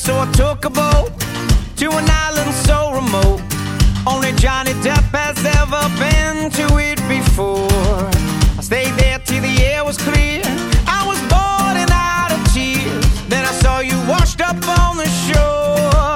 So I took a boat to an island so remote. Only Johnny Depp has ever been to it before. I stayed there till the air was clear. I was bored and out of tears. Then I saw you washed up on the shore.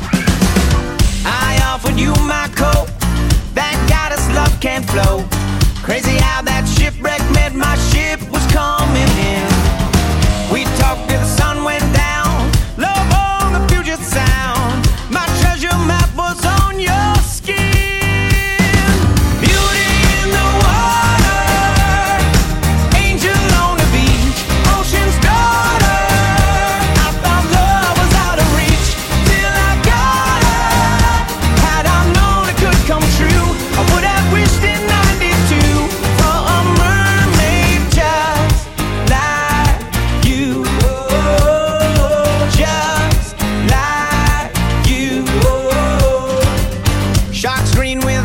I offered you my coat. That goddess love can't flow. Crazy how that shipwreck meant my ship was coming in. We talked till the sun went down. Love on the Puget Sound. My treasure map was on your skin. Beauty in the water, angel on the beach, ocean's daughter. I thought love was out of reach till I got her. Had I known it could come true, I would have wished in '92 for a mermaid just like you. Just like you. Sharks green with